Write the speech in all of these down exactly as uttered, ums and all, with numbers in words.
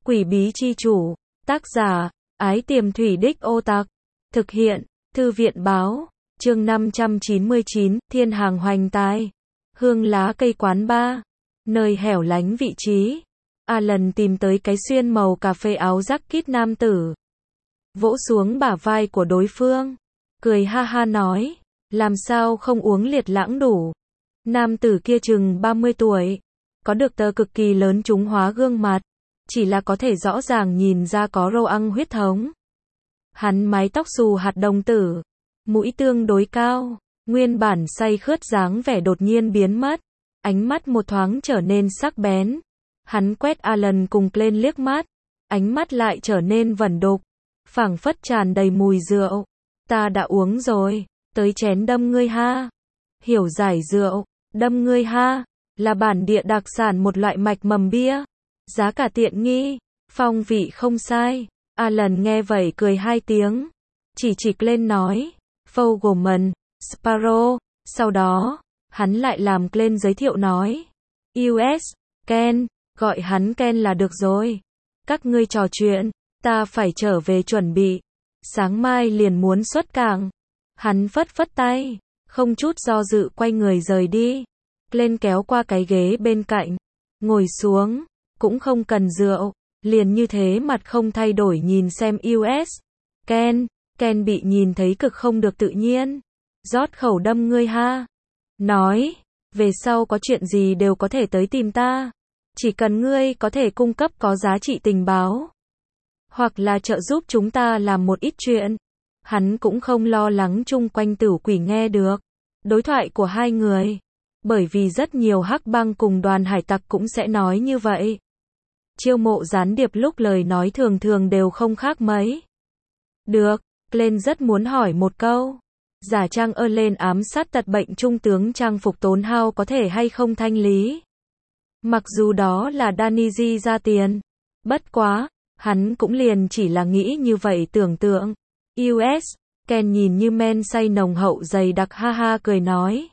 Quỷ bí chi chủ, tác giả, Ái Tiềm Thủy Đích Ô Tặc, thực hiện, Thư viện báo, chương năm trăm chín mươi chín, Thiên Hàng Hoành Tài, hương lá cây quán ba, nơi hẻo lánh vị trí. Alan tìm tới cái xuyên màu cà phê áo jacket nam tử, vỗ xuống bả vai của đối phương, cười ha ha nói, làm sao không uống liệt lãng đủ. Nam tử kia chừng ba mươi tuổi, có được tơ cực kỳ lớn trúng hóa gương mặt, chỉ là có thể rõ ràng nhìn ra có râu ăng huyết thống. Hắn mái tóc xù hạt đồng tử, mũi tương đối cao, nguyên bản say khướt dáng vẻ đột nhiên biến mất, ánh mắt một thoáng trở nên sắc bén. Hắn quét Alan cùng lên liếc mắt, ánh mắt lại trở nên vẩn đục, phảng phất tràn đầy mùi rượu. Ta đã uống rồi, tới chén đâm ngươi ha. Hiểu giải rượu, đâm ngươi ha, là bản địa đặc sản một loại mạch mầm bia. Giá cả tiện nghi, phong vị không sai. Alan nghe vậy cười hai tiếng, chỉ chỉ lên nói, Fogelman, Sparrow. Sau đó, hắn lại làm lên giới thiệu nói, u ét, Ken, gọi hắn Ken là được rồi. Các ngươi trò chuyện, ta phải trở về chuẩn bị. Sáng mai liền muốn xuất cảng. Hắn phất phất tay, không chút do dự quay người rời đi. Lên kéo qua cái ghế bên cạnh, ngồi xuống, cũng không cần rượu, liền như thế mặt không thay đổi nhìn xem u ét. Ken, Ken bị nhìn thấy cực không được tự nhiên. Rót khẩu đâm ngươi ha. Nói, về sau có chuyện gì đều có thể tới tìm ta. Chỉ cần ngươi có thể cung cấp có giá trị tình báo, hoặc là trợ giúp chúng ta làm một ít chuyện. Hắn cũng không lo lắng chung quanh tử quỷ nghe được đối thoại của hai người, bởi vì rất nhiều hắc bang cùng đoàn hải tặc cũng sẽ nói như vậy. Chiêu mộ gián điệp lúc lời nói thường thường đều không khác mấy. Được, Glenn rất muốn hỏi một câu. Giả trang ơ lên ám sát tật bệnh trung tướng trang phục tốn hao có thể hay không thanh lý. Mặc dù đó là Danny ra tiền. Bất quá, hắn cũng liền chỉ là nghĩ như vậy tưởng tượng. u ét, Ken nhìn như men say nồng hậu dày đặc ha ha cười nói.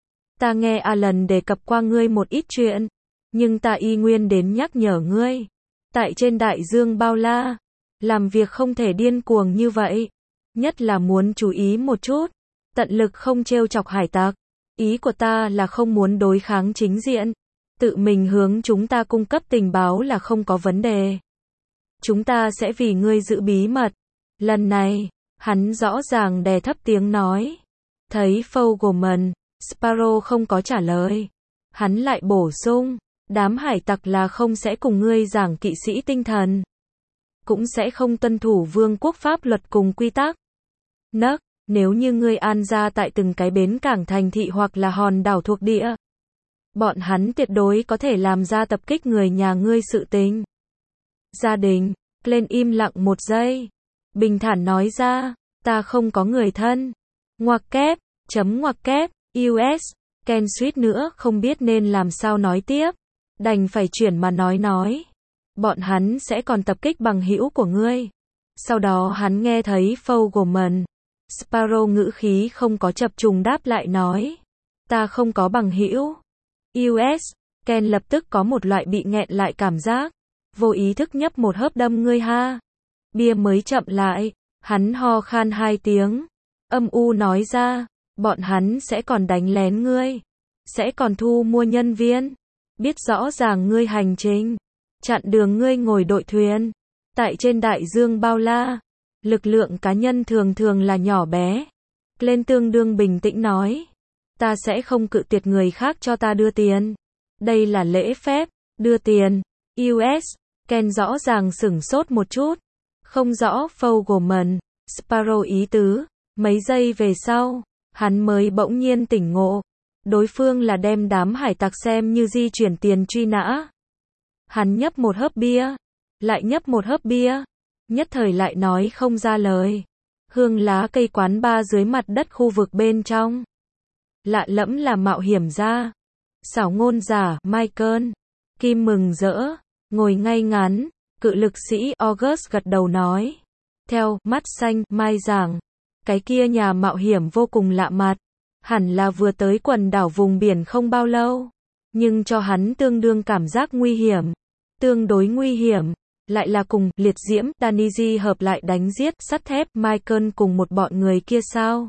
Ta nghe Alan đề cập qua ngươi một ít chuyện, nhưng ta y nguyên đến nhắc nhở ngươi. Tại trên đại dương bao la, làm việc không thể điên cuồng như vậy. Nhất là muốn chú ý một chút, tận lực không trêu chọc hải tặc. Ý của ta là không muốn đối kháng chính diện. Tự mình hướng chúng ta cung cấp tình báo là không có vấn đề. Chúng ta sẽ vì ngươi giữ bí mật. Lần này, hắn rõ ràng đè thấp tiếng nói. Thấy Fogelman, Sparrow không có trả lời. Hắn lại bổ sung, đám hải tặc là không sẽ cùng ngươi giảng kỵ sĩ tinh thần. Cũng sẽ không tuân thủ vương quốc pháp luật cùng quy tắc. Nấc, nếu như ngươi an ra tại từng cái bến cảng thành thị hoặc là hòn đảo thuộc địa, bọn hắn tuyệt đối có thể làm ra tập kích người nhà ngươi sự tình. Gia đình, Glenn im lặng một giây. Bình thản nói ra, ta không có người thân. Ngoặc kép, chấm ngoặc kép, u ét, Ken suýt nữa không biết nên làm sao nói tiếp. Đành phải chuyển mà nói nói. Bọn hắn sẽ còn tập kích bằng hữu của ngươi. Sau đó hắn nghe thấy Fogelman, Sparrow ngữ khí không có chập trùng đáp lại nói. Ta không có bằng hữu. u ét, Ken lập tức có một loại bị nghẹn lại cảm giác. Vô ý thức nhấp một hớp đâm ngươi ha. Bia mới chậm lại, hắn ho khan hai tiếng. Âm u nói ra, bọn hắn sẽ còn đánh lén ngươi. Sẽ còn thu mua nhân viên. Biết rõ ràng ngươi hành trình. Chặn đường ngươi ngồi đội thuyền. Tại trên đại dương bao la, lực lượng cá nhân thường thường là nhỏ bé. Lên tương đương bình tĩnh nói. Ta sẽ không cự tuyệt người khác cho ta đưa tiền. Đây là lễ phép, đưa tiền. u ét, Ken rõ ràng sửng sốt một chút. Không rõ Fogelman, Sparrow ý tứ. Mấy giây về sau, hắn mới bỗng nhiên tỉnh ngộ. Đối phương là đem đám hải tặc xem như di chuyển tiền truy nã. Hắn nhấp một hớp bia, lại nhấp một hớp bia, nhất thời lại nói không ra lời. Hương lá cây quán ba dưới mặt đất khu vực bên trong. Lạ lẫm là mạo hiểm ra. Xảo ngôn giả, Michael. Kim mừng rỡ, ngồi ngay ngắn, cự lực sĩ August gật đầu nói. Theo, mắt xanh, Mai giảng. Cái kia nhà mạo hiểm vô cùng lạ mặt. Hẳn là vừa tới quần đảo vùng biển không bao lâu. Nhưng cho hắn tương đương cảm giác nguy hiểm. Tương đối nguy hiểm, lại là cùng liệt diễm Daniji hợp lại đánh giết sắt thép Michael cùng một bọn người kia sao?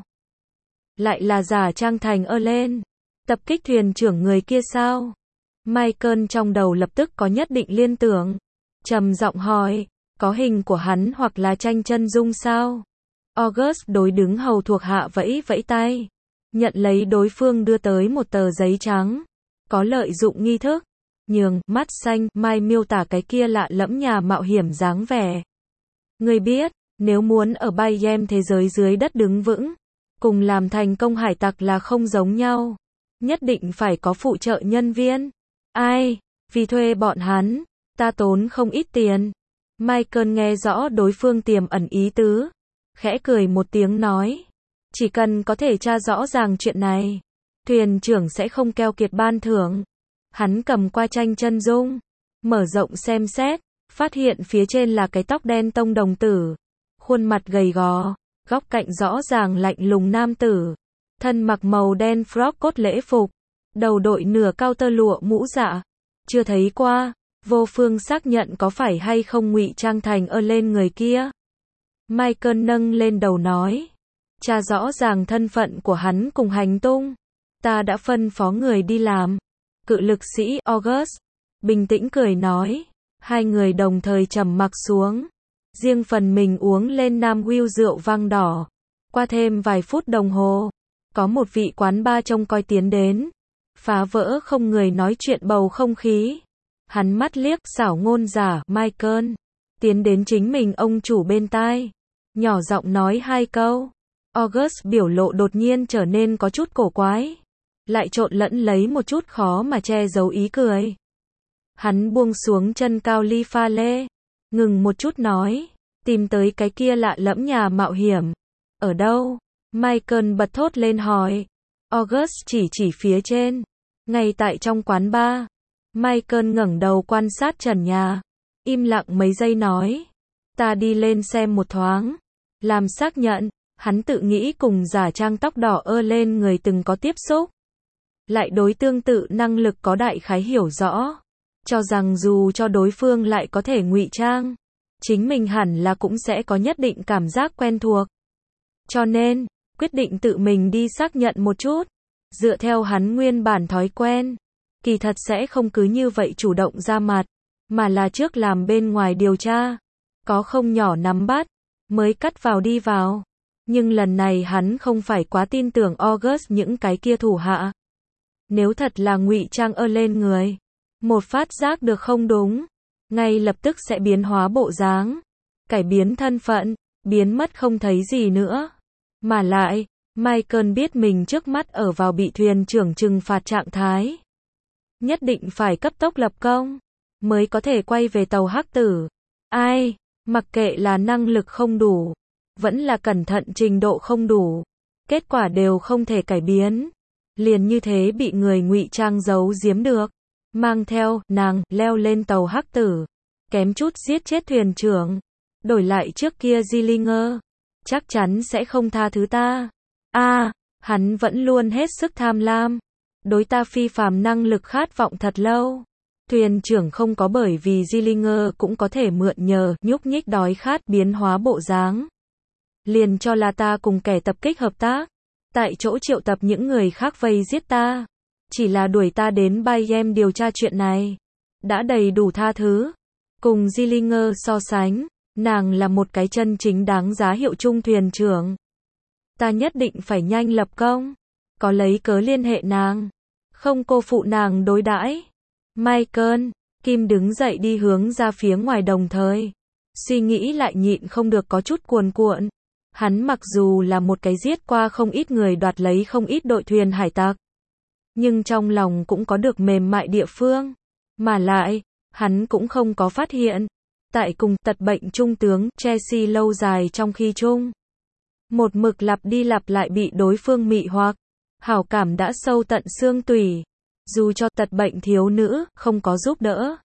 Lại là giả trang thành Erlen, tập kích thuyền trưởng người kia sao? Michael trong đầu lập tức có nhất định liên tưởng, trầm giọng hỏi, có hình của hắn hoặc là tranh chân dung sao? August đối đứng hầu thuộc hạ vẫy vẫy tay, nhận lấy đối phương đưa tới một tờ giấy trắng, có lợi dụng nghi thức, nhường, mắt xanh, Mai miêu tả cái kia lạ lẫm nhà mạo hiểm dáng vẻ. Người biết, nếu muốn ở Bayem thế giới dưới đất đứng vững, cùng làm thành công hải tặc là không giống nhau, nhất định phải có phụ trợ nhân viên. Ai? Vì thuê bọn hắn, ta tốn không ít tiền. Michael nghe rõ đối phương tiềm ẩn ý tứ, khẽ cười một tiếng nói, chỉ cần có thể tra rõ ràng chuyện này, thuyền trưởng sẽ không keo kiệt ban thưởng. Hắn cầm qua tranh chân dung, mở rộng xem xét, phát hiện phía trên là cái tóc đen tông đồng tử, khuôn mặt gầy gò, góc cạnh rõ ràng lạnh lùng nam tử, thân mặc màu đen frock cốt lễ phục, đầu đội nửa cao tơ lụa mũ dạ. Chưa thấy qua, vô phương xác nhận có phải hay không ngụy trang thành ơ lên người kia. Michael nâng lên đầu nói, tra rõ ràng thân phận của hắn cùng hành tung, ta đã phân phó người đi làm. Cự lực sĩ August bình tĩnh cười nói, hai người đồng thời trầm mặc xuống, riêng phần mình uống lên Nam Will rượu vang đỏ. Qua thêm vài phút đồng hồ, có một vị quán bar trông coi tiến đến, phá vỡ không người nói chuyện bầu không khí. Hắn mắt liếc xảo ngôn giả Michael, tiến đến chính mình ông chủ bên tai, nhỏ giọng nói hai câu. August biểu lộ đột nhiên trở nên có chút cổ quái, lại trộn lẫn lấy một chút khó mà che giấu ý cười. Hắn buông xuống chân cao ly pha lê, ngừng một chút nói, tìm tới cái kia lạ lẫm nhà mạo hiểm. Ở đâu? Michael bật thốt lên hỏi. August chỉ chỉ phía trên, ngay tại trong quán bar. Michael ngẩng đầu quan sát trần nhà, im lặng mấy giây nói, ta đi lên xem một thoáng, làm xác nhận. Hắn tự nghĩ cùng giả trang tóc đỏ ơ lên người từng có tiếp xúc, lại đối tương tự năng lực có đại khái hiểu rõ, cho rằng dù cho đối phương lại có thể ngụy trang, chính mình hẳn là cũng sẽ có nhất định cảm giác quen thuộc. Cho nên, quyết định tự mình đi xác nhận một chút, dựa theo hắn nguyên bản thói quen, kỳ thật sẽ không cứ như vậy chủ động ra mặt, mà là trước làm bên ngoài điều tra, có không nhỏ nắm bắt, mới cắt vào đi vào. Nhưng lần này hắn không phải quá tin tưởng August những cái kia thủ hạ. Nếu thật là ngụy trang ơ lên người, một phát giác được không đúng, ngay lập tức sẽ biến hóa bộ dáng, cải biến thân phận, biến mất không thấy gì nữa. Mà lại, Michael biết mình trước mắt ở vào bị thuyền trưởng trừng phạt trạng thái, nhất định phải cấp tốc lập công, mới có thể quay về tàu hắc tử. Ai, mặc kệ là năng lực không đủ, vẫn là cẩn thận trình độ không đủ, kết quả đều không thể cải biến. Liền như thế bị người ngụy trang giấu giếm được, mang theo nàng leo lên tàu hắc tử, kém chút giết chết thuyền trưởng, đổi lại trước kia Zillinger chắc chắn sẽ không tha thứ ta. A, à, hắn vẫn luôn hết sức tham lam, đối ta phi phàm năng lực khát vọng thật lâu. Thuyền trưởng không có bởi vì Zillinger cũng có thể mượn nhờ nhúc nhích đói khát biến hóa bộ dáng, liền cho là ta cùng kẻ tập kích hợp tác, tại chỗ triệu tập những người khác vây giết ta, chỉ là đuổi ta đến Bayem điều tra chuyện này, đã đầy đủ tha thứ. Cùng Zillinger so sánh, nàng là một cái chân chính đáng giá hiệu chung thuyền trưởng. Ta nhất định phải nhanh lập công, có lấy cớ liên hệ nàng, không cô phụ nàng đối đãi. Michael, Kim đứng dậy đi hướng ra phía ngoài đồng thời, suy nghĩ lại nhịn không được có chút cuồn cuộn. Hắn mặc dù là một cái giết qua không ít người đoạt lấy không ít đội thuyền hải tặc, nhưng trong lòng cũng có được mềm mại địa phương. Mà lại, hắn cũng không có phát hiện, tại cùng tật bệnh trung tướng Chelsea lâu dài trong khi chung, một mực lặp đi lặp lại bị đối phương mị hoặc, hảo cảm đã sâu tận xương tủy, dù cho tật bệnh thiếu nữ không có giúp đỡ,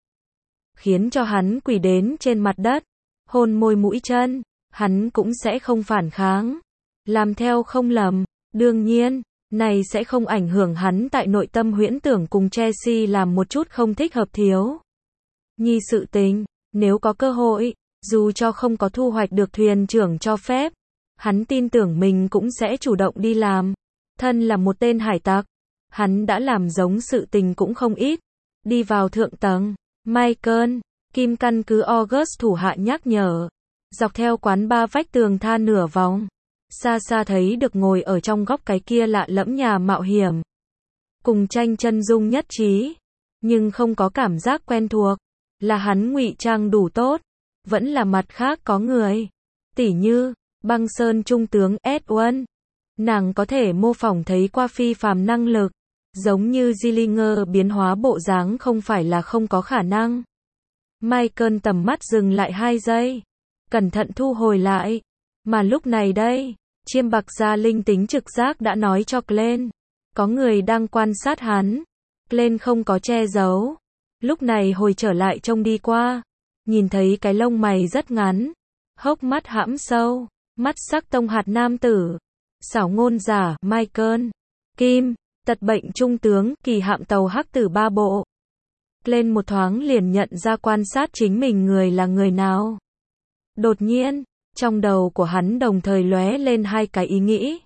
khiến cho hắn quỳ đến trên mặt đất, hôn môi mũi chân, hắn cũng sẽ không phản kháng, làm theo không lầm. Đương nhiên, này sẽ không ảnh hưởng hắn tại nội tâm huyễn tưởng cùng Chelsea làm một chút không thích hợp thiếu nhi sự tình. Nếu có cơ hội, dù cho không có thu hoạch được thuyền trưởng cho phép, hắn tin tưởng mình cũng sẽ chủ động đi làm. Thân là một tên hải tặc, hắn đã làm giống sự tình cũng không ít. Đi vào thượng tầng, Michael, Kim căn cứ August thủ hạ nhắc nhở. Dọc theo quán bar vách tường tha nửa vòng. Xa xa thấy được ngồi ở trong góc cái kia lạ lẫm nhà mạo hiểm. Cùng tranh chân dung nhất trí. Nhưng không có cảm giác quen thuộc. Là hắn ngụy trang đủ tốt. Vẫn là mặt khác có người. Tỉ như, băng sơn trung tướng Edwin. Nàng có thể mô phỏng thấy qua phi phàm năng lực. Giống như Dillinger biến hóa bộ dáng không phải là không có khả năng. Michael tầm mắt dừng lại hai giây. Cẩn thận thu hồi lại. Mà lúc này đây, chiêm bạc gia linh tính trực giác đã nói cho Glenn. Có người đang quan sát hắn. Glenn không có che giấu. Lúc này hồi trở lại trông đi qua. Nhìn thấy cái lông mày rất ngắn. Hốc mắt hãm sâu. Mắt sắc tông hạt nam tử. Xảo ngôn giả, Michael. Kim, tật bệnh trung tướng, kỳ hạm tàu hắc tử ba bộ. Glenn một thoáng liền nhận ra quan sát chính mình người là người nào. Đột nhiên, trong đầu của hắn đồng thời lóe lên hai cái ý nghĩ.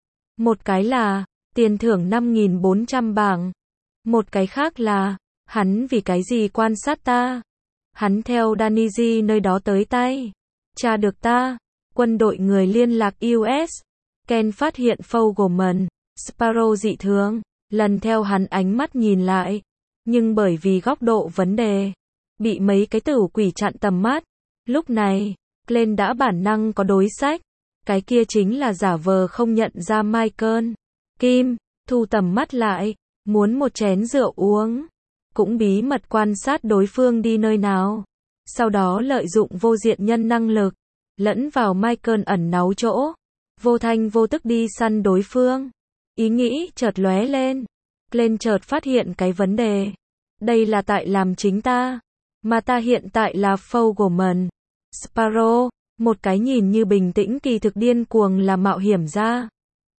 Một cái là, tiền thưởng năm nghìn bốn trăm bảng. Một cái khác là, hắn vì cái gì quan sát ta? Hắn theo Danny nơi đó tới tay. Tra được ta. Quân đội người liên lạc u ét. Ken phát hiện Fogelman, Sparrow dị thường. Lần theo hắn ánh mắt nhìn lại. Nhưng bởi vì góc độ vấn đề, bị mấy cái tử quỷ chặn tầm mắt. Lúc này, Glenn đã bản năng có đối sách. Cái kia chính là giả vờ không nhận ra Michael. Kim, thu tầm mắt lại, muốn một chén rượu uống. Cũng bí mật quan sát đối phương đi nơi nào. Sau đó lợi dụng vô diện nhân năng lực, lẫn vào Michael ẩn náu chỗ. Vô thanh vô tức đi săn đối phương. Ý nghĩ chợt lóe lên. Glenn chợt phát hiện cái vấn đề. Đây là tại làm chính ta. Mà ta hiện tại là Fogelman. Sparrow, một cái nhìn như bình tĩnh kỳ thực điên cuồng là mạo hiểm ra.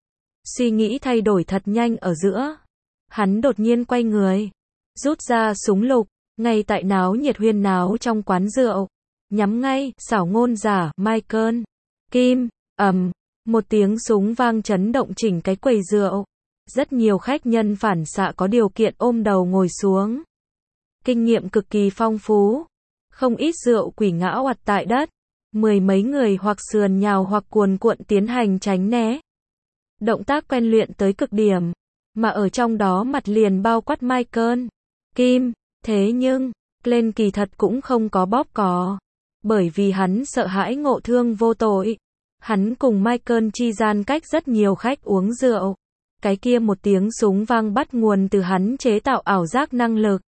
Suy nghĩ thay đổi thật nhanh ở giữa. Hắn đột nhiên quay người. Rút ra súng lục. Ngay tại náo nhiệt huyên náo trong quán rượu. Nhắm ngay, xảo ngôn giả, Michael. Kim, ầm. Một tiếng súng vang chấn động chỉnh cái quầy rượu. Rất nhiều khách nhân phản xạ có điều kiện ôm đầu ngồi xuống. Kinh nghiệm cực kỳ phong phú. Không ít rượu quỷ ngã oặt tại đất. Mười mấy người hoặc sườn nhào hoặc cuồn cuộn tiến hành tránh né. Động tác quen luyện tới cực điểm. Mà ở trong đó mặt liền bao quát Michael. Kim. Thế nhưng, Glenn kỳ thật cũng không có bóp cò. Bởi vì hắn sợ hãi ngộ thương vô tội. Hắn cùng Michael chi gian cách rất nhiều khách uống rượu. Cái kia một tiếng súng vang bắt nguồn từ hắn chế tạo ảo giác năng lực.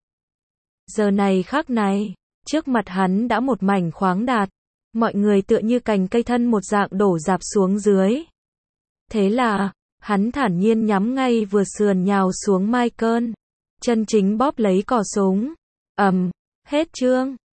Giờ này khắc này, trước mặt hắn đã một mảnh khoáng đạt. Mọi người tựa như cành cây thân một dạng đổ rạp xuống dưới. Thế là, hắn thản nhiên nhắm ngay vừa sườn nhào xuống Michael. Chân chính bóp lấy cò súng. Ầm, hết chương.